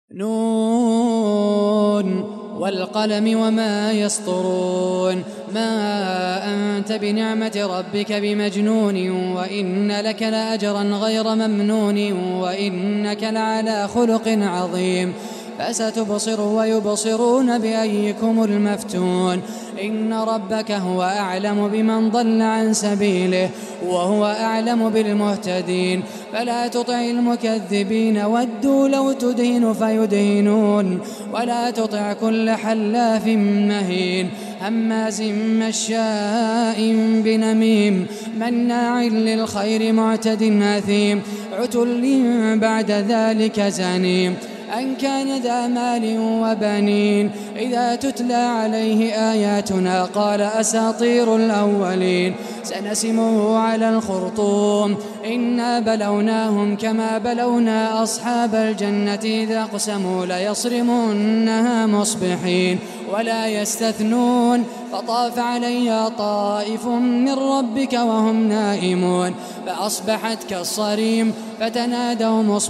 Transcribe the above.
نون والقلم وما يسطرون ما أنت بنعمة ربك بمجنون وإن لك لأجرا غير ممنون وإنك لعلى خلق عظيم فستبصر ويبصرون بأيكم المفتون إن ربك هو أعلم بمن ضل عن سبيله وهو أعلم بالمهتدين فلا تطع المكذبين ودوا لو تدهن فيدهنون ولا تطع كل حلاف مهين هماز مشاء بنميم مناع للخير معتد أثيم عتل بعد ذلك زنيم أن كان ذا مال وبنين إذا تتلى عليه آياتنا قال أساطير الأولين سنسمه على الخرطوم إنا بلوناهم كما بلونا أصحاب الجنة إذا أقسموا ليصرمنها مصبحين ولا يستثنون فطاف عليها طائف من ربك وهم نائمون فأصبحت كالصريم فتنادوا